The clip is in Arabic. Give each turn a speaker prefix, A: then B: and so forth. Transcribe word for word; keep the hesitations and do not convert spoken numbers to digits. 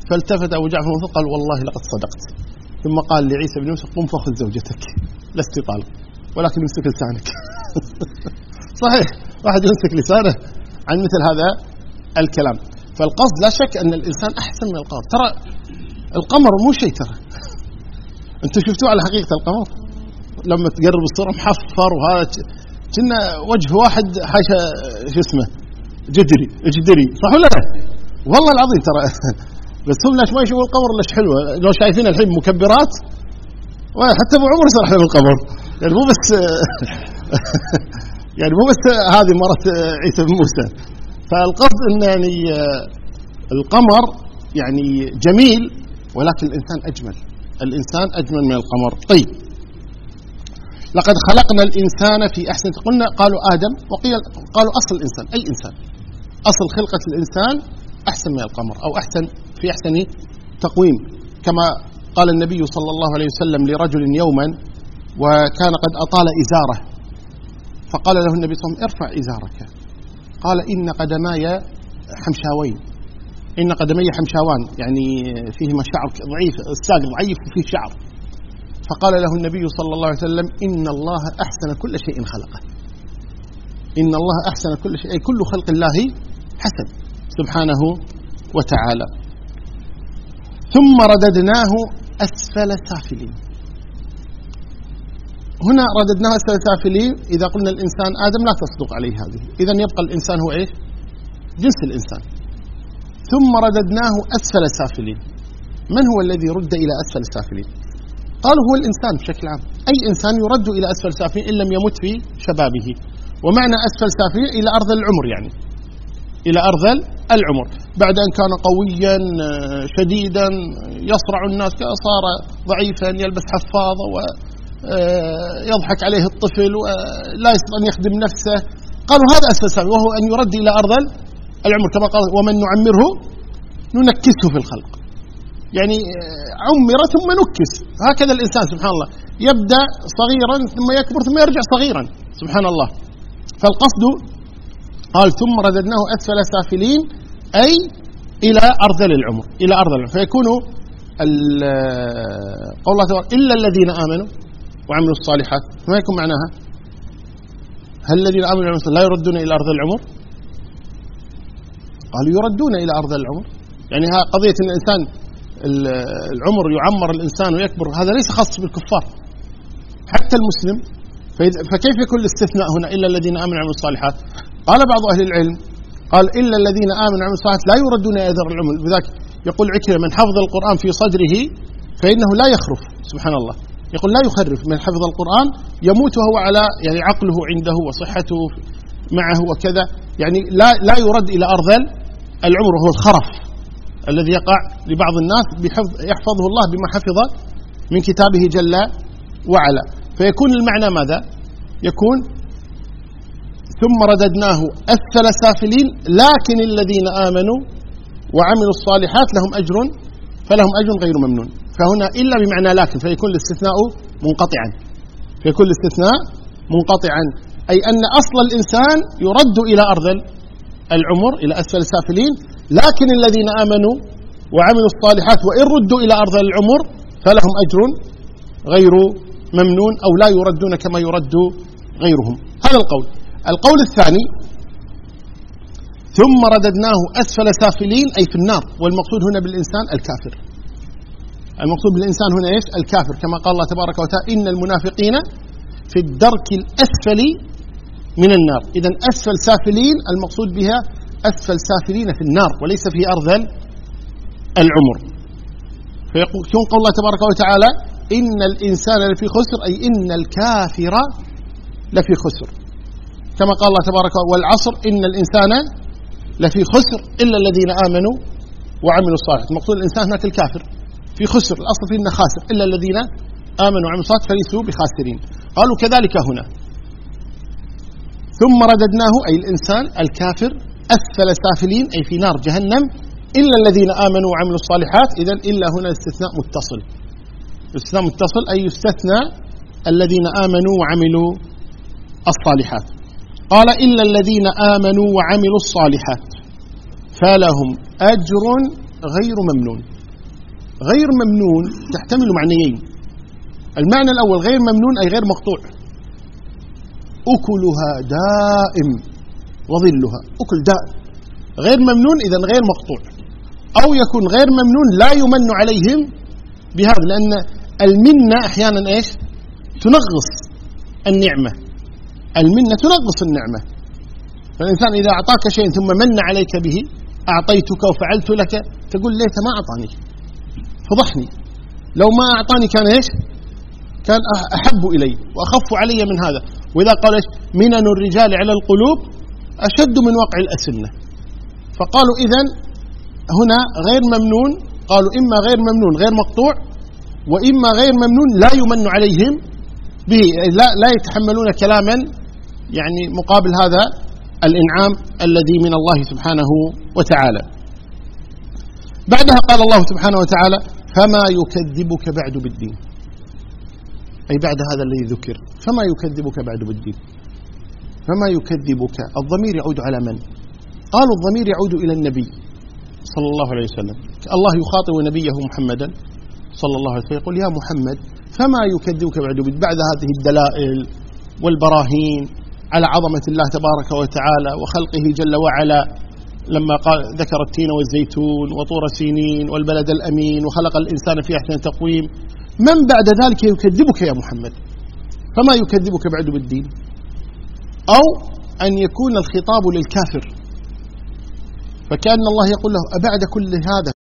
A: فالتفت أبو جعفر المنصور قال والله لقد صدقت. ثم قال لعيسى بن يوسف قم فخذ زوجتك لست طالب ولكن امسك لسانك. صحيح واحد يمسك لسانه عن مثل هذا الكلام. فالقصد لا شك أن الإنسان أحسن من القمر. ترى القمر مو شيء، ترى أنتم شفتوه على حقيقة القمر لما تقرب الصورة محفر وهذا كنا وجه واحد حاشا شو اسمه جدري جدري صح ولا لا؟ والله العظيم ترى بس هم لاش ما يشوفوا القمر ليش حلوة. لو شايفين الحين مكبرات وحتى أبو عمر صرح له القمر، يعني مو بس يعني مو بس هذه مرة عيسى بن موسى. فالقصد إن يعني القمر يعني جميل ولكن الإنسان أجمل، الإنسان أجمل من القمر. طيب لقد خلقنا الإنسان في أحسن، قلنا قالوا آدم وقيل قالوا أصل الإنسان، أي إنسان أصل خلقة الإنسان أحسن من القمر أو أحسن في أحسن تقويم، كما قال النبي صلى الله عليه وسلم لرجل يوما وكان قد أطال إزاره فقال له النبي صلى الله عليه وسلم ارفع إزارك، قال إن قدماي حمشاوين، إن قدمي حمشاوان يعني فيهما شعر ضعيف، الساق ضعيف وفيه شعر. فقال له النبي صلى الله عليه وسلم إن الله أحسن كل شيء خلقه، إن الله أحسن كل شيء، أي كل خلق الله حسن سبحانه وتعالى. ثم رددناه أسفل سافلين. هنا رددناه أسفل سافلين إذا قلنا الإنسان آدم لا تصدق عليه هذه، إذن يبقى الإنسان هو إيش؟ جنس الإنسان. ثم رددناه أسفل سافلين. من هو الذي رد إلى أسفل سافلين؟ قالوا هو الإنسان بشكل عام، أي إنسان يرد إلى أسفل سافلين إن لم يمت في شبابه. ومعنى أسفل سافلين إلى أرض العمر، يعني إلى أرض العمر بعد أن كان قويا شديدا يصرع الناس صار ضعيفا يلبس حفاظة ويضحك عليه الطفل ولا يستطيع أن يخدم نفسه. قالوا هذا أسفل سافلين، وهو أن يرد إلى أرض العمر كما قال ومن نعمره ننكسه في الخلق، يعني عمر ثم نكس. هكذا الإنسان سبحان الله يبدأ صغيرا ثم يكبر ثم يرجع صغيرا سبحان الله. فالقصد قال ثم رددناه أسفل سافلين أي إلى أرذل العمر، إلى أرذل العمر. فيكون قول الله تعالى إلا الذين آمنوا وعملوا الصالحات، ما يكون معناها هل الذين آمنوا وعملوا الصالحات لا يردون إلى أرذل العمر؟ قالوا يردون إلى أرذل العمر، يعني ها قضية إن الإنسان العمر يعمر الإنسان ويكبر هذا ليس خاص بالكفار، حتى المسلم. فكيف يكون الاستثناء هنا إلا الذين آمنوا وعملوا الصالحات؟ قال بعض أهل العلم قال إلا الذين آمنوا وعملوا الصالحات لا يردون إلى أرذل العمر. بذلك يقول عكرمة من حفظ القرآن في صدره فإنه لا يخرف، سبحان الله يقول لا يخرف، من حفظ القرآن يموت وهو على يعني عقله عنده وصحته معه وكذا، يعني لا لا يرد إلى أرذل العمر وهو الخرف الذي يقع لبعض الناس بحفظ يحفظه الله بما حفظ من كتابه جل وعلا. فيكون المعنى ماذا؟ يكون ثم رددناه أسفل سافلين لكن الذين آمنوا وعملوا الصالحات لهم أجر فلهم أجر غير ممنون. فهنا إلا بمعنى لكن، فيكون الاستثناء منقطعا، فيكون الاستثناء منقطعا أي أن أصل الإنسان يرد إلى أرذل العمر إلى أسفل سافلين، لكن الذين آمنوا وعملوا الصالحات وإن ردوا إلى أرذل العمر فلهم أجر غير ممنون أو لا يردون كما يرد غيرهم. هذا القول. القول الثاني ثم رددناه أسفل سافلين أي في النار، والمقصود هنا بالإنسان الكافر، المقصود بالإنسان هنا إيش؟ الكافر، كما قال الله تبارك وتعالى إن المنافقين في الدرك الأسفل من النار. إذن أسفل سافلين المقصود بها أسفل سافلين في النار وليس في أرذل العمر. فيكون قول الله تبارك وتعالى إن الإنسان لفي خسر أي إن الكافر لفي خسر، كما قال الله تبارك والعصر إن الإنسان لفي خسر إلا الذين آمنوا وعملوا الصالحات. المقصود الإنسان هناك الكافر في خسر، الأصل فيه إنه خاسر، إلا الذين آمنوا وعملوا الصالحات فليسوا بخاسرين. قالوا كذلك هنا ثم رددناه أي الإنسان الكافر أسفل سافلين أي في نار جهنم إلا الذين آمنوا وعملوا الصالحات. إذن إلا هنا استثناء متصل، استثناء متصل أي يستثنى الذين آمنوا وعملوا الصالحات. قال إلا الذين آمنوا وعملوا الصالحات فلهم أجر غير ممنون. غير ممنون تحتمل معنيين. المعنى الأول غير ممنون أي غير مقطوع، أكلها دائم وظلها، أكل دائم، غير ممنون إذن غير مقطوع. أو يكون غير ممنون لا يمن عليهم بهذا، لأن المنة أحيانا إيش تنغص النعمة، المنة تنغص النعمة. فالإنسان إذا أعطاك شيء ثم من عليك به، أعطيتك وفعلت لك، تقول ليت ما أعطاني، فضحني، لو ما أعطاني كان إيش كان أحب إلي وأخف علي من هذا. وإذا قال إيش منن الرجال على القلوب أشد من وقع الأسنة. فقالوا إذن هنا غير ممنون، قالوا إما غير ممنون غير مقطوع، وإما غير ممنون لا يمن عليهم به، لا, لا يتحملون كلاما يعني مقابل هذا الإنعام الذي من الله سبحانه وتعالى. بعدها قال الله سبحانه وتعالى فما يكذبك بعد بالدين، أي بعد هذا الذي ذكر فما يكذبك بعد بالدين. فما يكذبك الضمير يعود على من؟ قالوا الضمير يعود إلى النبي صلى الله عليه وسلم. الله يخاطب نبيه محمدا صلى الله عليه وسلم يقول يا محمد فما يكذبك بعد بالدين، بعد هذه الدلائل والبراهين على عظمة الله تبارك وتعالى وخلقه جل وعلا، لما قال ذكر التين والزيتون وطور سينين والبلد الأمين وخلق الإنسان في أحسن تقويم، من بعد ذلك يكذبك يا محمد؟ فما يكذبك بعد بالدين. أو أن يكون الخطاب للكافر، فكأن الله يقول له أبعد كل هذا